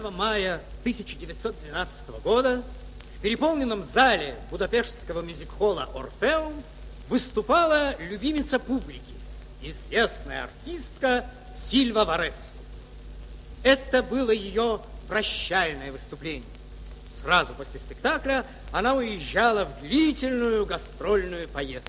мая 1912 года в переполненном зале будапештского мюзик-холла «Орфеум» выступала любимица публики, известная артистка Сильва Вареску. Это было ее прощальное выступление. Сразу после спектакля она уезжала в длительную гастрольную поездку.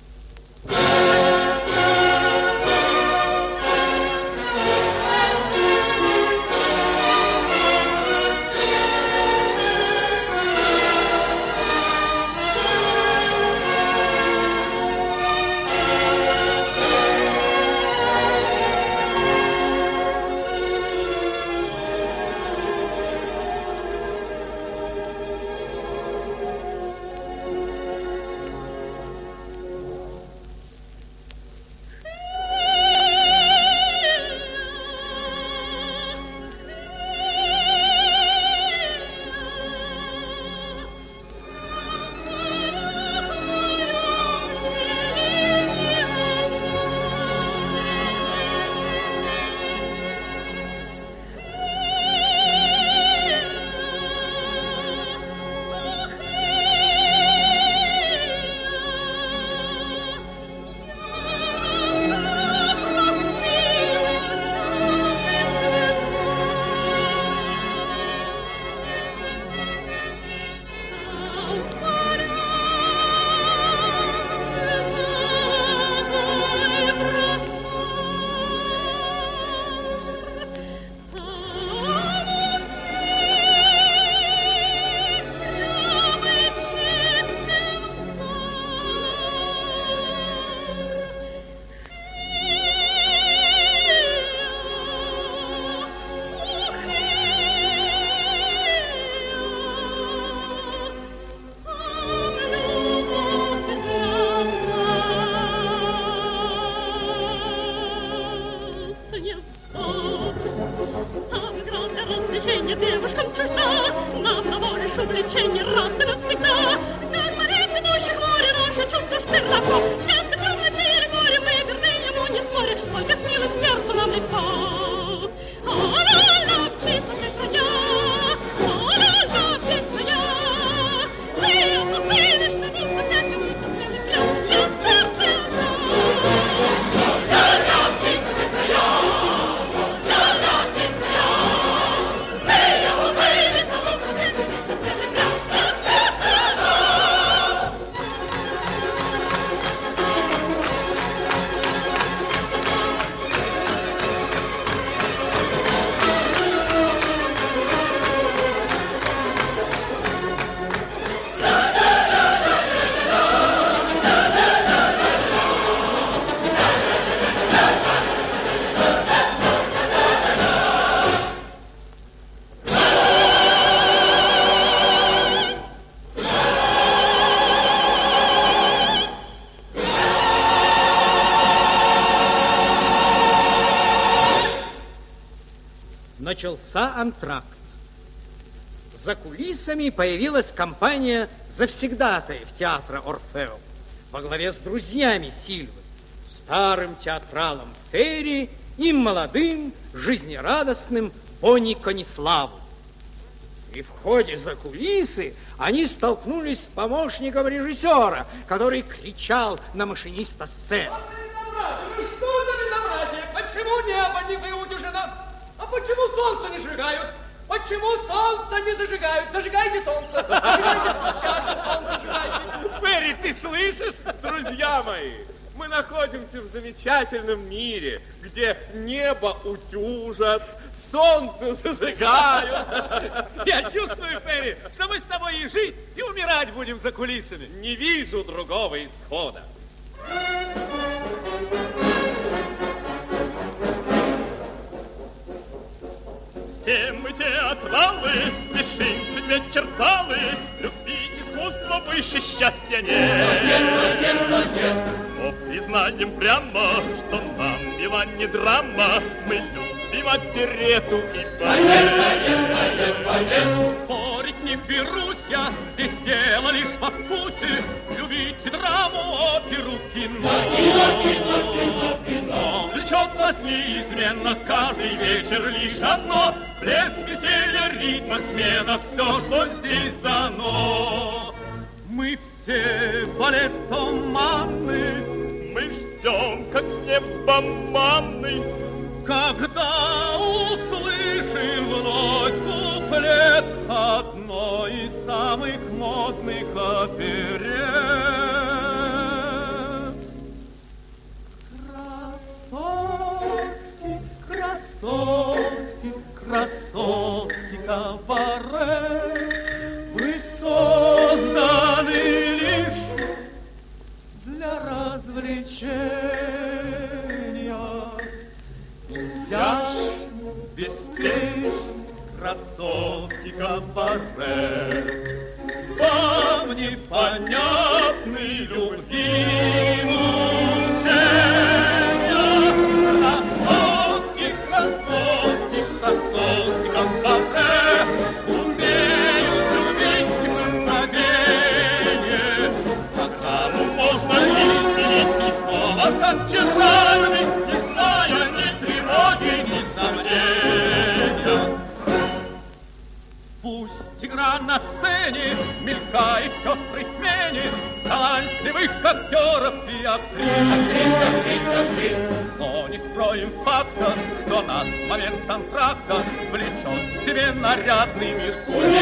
Начался антракт. За кулисами появилась компания завсегдатаев театра «Орфеум» во главе с друзьями Сильвы, старым театралом Ферри и молодым, жизнерадостным Бонни Кониславу. И в ходе за кулисы они столкнулись с помощником режиссера, который кричал на машиниста сцены. Что за безобразие? Почему небо не выудержено? А почему солнце не сжигают? Почему солнце не зажигают? Зажигайте солнце! Зажигайте чашу, солнце зажигайте! Ферри, ты слышишь, друзья мои? Мы находимся в замечательном мире, где небо утюжат, солнце зажигают. Я чувствую, Ферри, что мы с тобой и жить, и умирать будем за кулисами. Не вижу другого исхода. Все мы театралы, спешим чуть вечер залы, любить искусство выше счастья нет. Но признаем прямо, что нам мила не драма, мы любим оперету и балет. Спорить не берусь я, здесь дело лишь во вкусе, любить драму, оперу, кино. Но влечет Счастье неизменно, каждый вечер лишь одно. Блеск, веселье, ритма, смена, все, что здесь дано. Мы все балет туманный, мы ждем, как с неба манны, когда услышим вновь куплет одной из самых модных оперет. Красотки, красотки, красотки кабаре, вы созданы лишь для развлечения. Изящно, беспечно, красотки кабаре, вам непонятны любви мучения. Красотки, красотки, красотки кабаре умеют любить без мгновения. Программу можно изменить ни слова, как чарами, не зная ни тревоги, ни сомнения. Пусть игра на сцене мелькает в пестрой смене талантливых актеров и актрис. Но не скроем факта, что нас в момент контракта влечет к себе нарядный мир.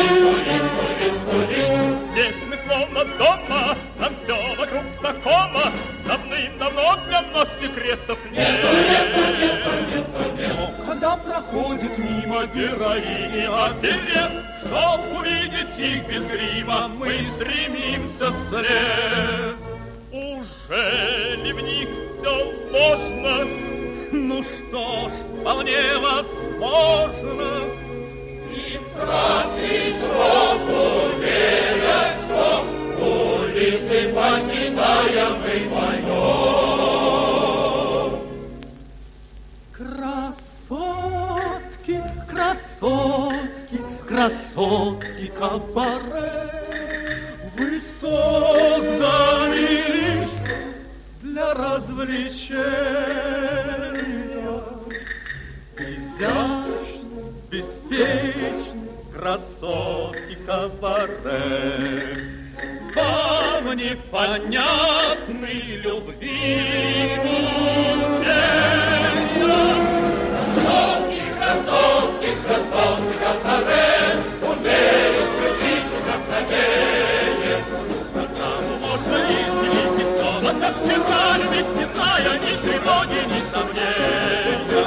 Здесь мы словно дома, нам все вокруг знакомо, давным-давно для нас секретов нет. Но когда проходит мимо героини оперет, чтоб увидеть их без грима, мы стремимся вслед. Уже ли в них все ложно? Ну что ж, вполне возможно. И тратить срок, уверя, что улицы покидаем мы вдвоем. Красотки, красотки, красотки кабаре, вы созданы лишь для развлечения. Изящно, беспечно, красотки кабаре, вам непонятны любви мучения. Красотки, красотки, красотки кабаре умеют любить без мгновения. Программу можно изменить ни слова, как вчера любить, не зная ни тревоги, ни сомнения.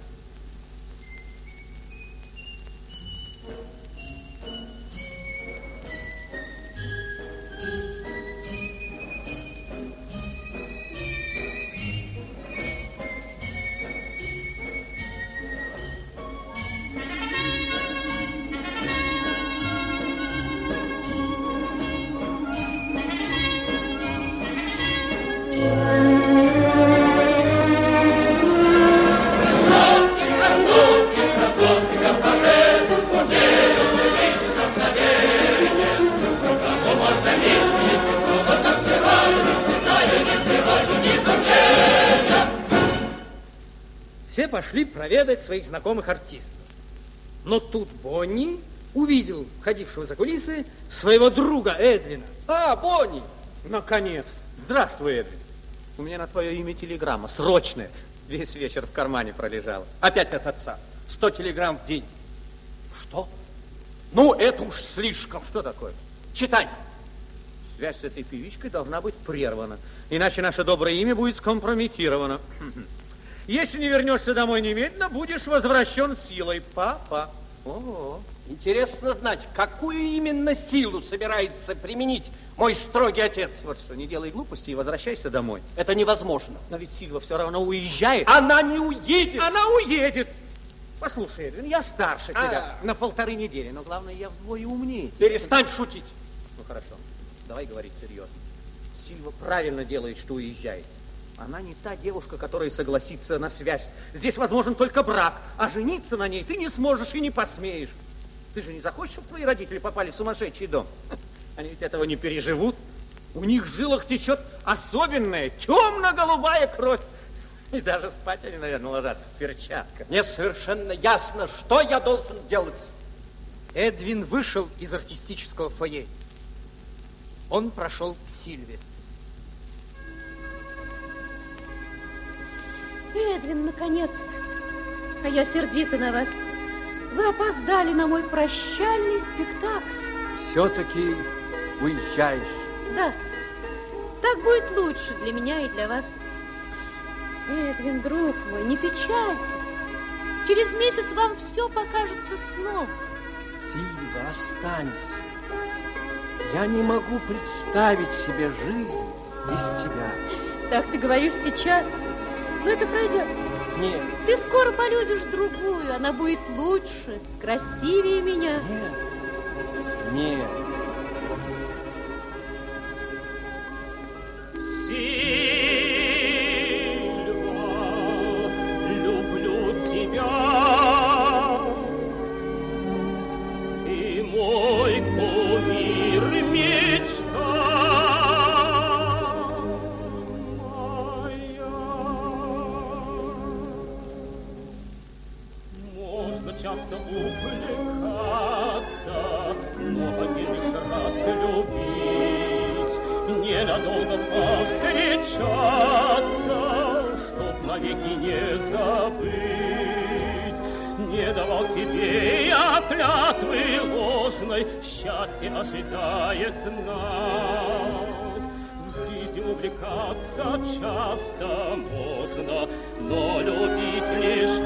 Все пошли проведать своих знакомых артистов. Но тут Бонни увидел входившего за кулисы своего друга Эдвина. А, Бонни! Наконец! Здравствуй, Эдвин. У меня на твое имя телеграмма, срочная. Весь вечер в кармане пролежала. Опять от отца. 100 телеграмм в день. Что? Ну, это уж слишком. Что такое? Читай. Связь с этой певичкой должна быть прервана. Иначе наше доброе имя будет скомпрометировано. Если не вернешься домой немедленно, будешь возвращен силой, папа. О-о-о. Интересно знать, какую именно силу собирается применить мой строгий отец. Вот что, не делай глупости и возвращайся домой. Это невозможно. Но ведь Сильва все равно уезжает. Она не уедет. Она уедет. Послушай, Эдвин, я старше тебя на 1,5 недели, но главное, я вдвое умнее. Перестань шутить. Ну хорошо, давай говорить серьезно. Сильва правильно делает, что уезжает. Она не та девушка, которая согласится на связь. Здесь возможен только брак, а жениться на ней ты не сможешь и не посмеешь. Ты же не захочешь, чтобы твои родители попали в сумасшедший дом? Они ведь этого не переживут. У них в жилах течет особенная темно-голубая кровь. И даже спать они, наверное, ложатся в перчатках. Мне совершенно ясно, что я должен делать. Эдвин вышел из артистического фойе. Он прошел к Сильве. Эдвин, наконец-то. А я сердита на вас. Вы опоздали на мой прощальный спектакль. Все-таки уезжаешь. Да, так будет лучше для меня и для вас. Эдвин, друг мой, не печальтесь. Через месяц вам все покажется сном. Сильва, останься. Я не могу представить себе жизнь без тебя. Так ты говоришь сейчас, но это пройдет. Нет. Ты скоро полюбишь другую, она будет лучше, красивее меня. Нет. Нет. Часто увлекаться, но один лишь раз любить, ненадолго повстречаться, чтоб навеки не забыть. Не давал себе я клятвы ложной, счастье ожидает нас. В жизни увлекаться часто можно, но любить лишь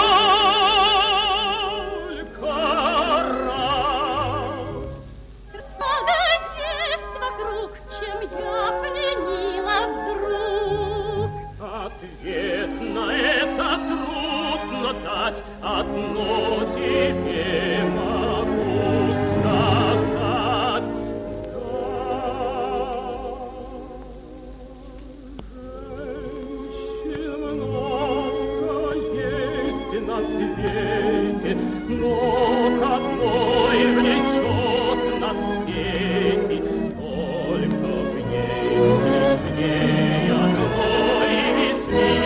ответ на это трудно дать, одно тебе могу сказать. Женщин много есть на свете, но к одной влечет на свете, только в ней, лишь в ней одной весь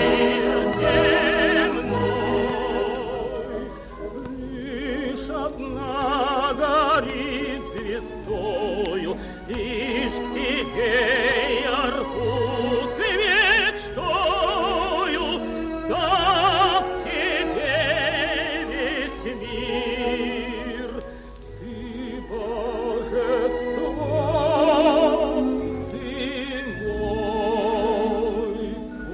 мир земной. Лишь одна горит звездою, лишь к тебе я рвусь мечтою, да в тебе весь мир. Ты божество, ты мой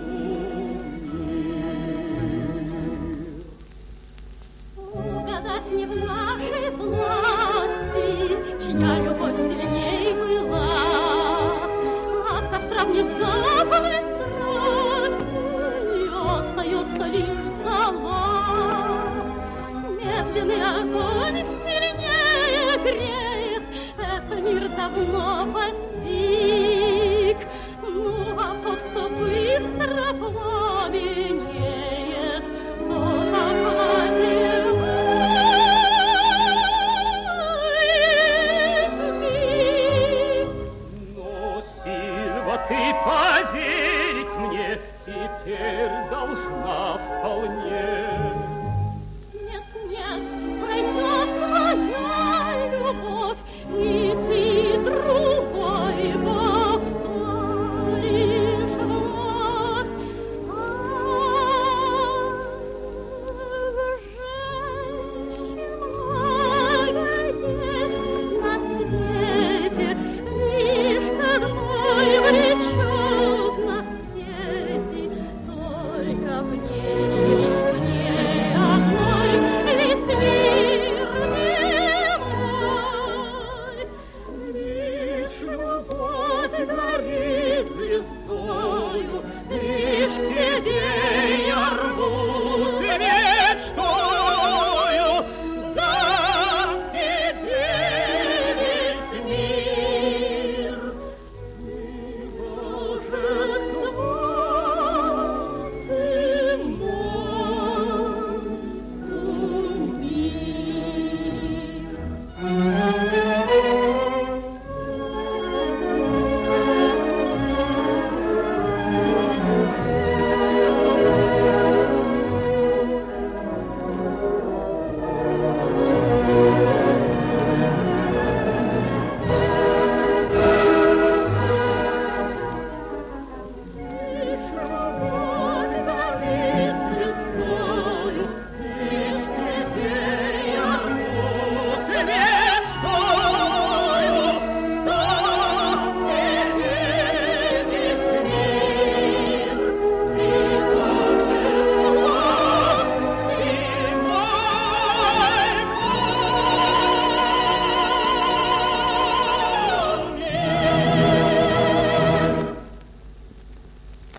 кумир. Угадать не в нашей власти, чья любовь сильней была. От костра внезапной страсти остается лишь зола. Медленный огонь сильнее греет, это мир давно постиг. Ну, а тот, кто быстро пламенеет, тот охладит миг. Но, Сильва, ты поверить мне теперь должна вполне. Нет, нет, пройдет твоя любовь, и ты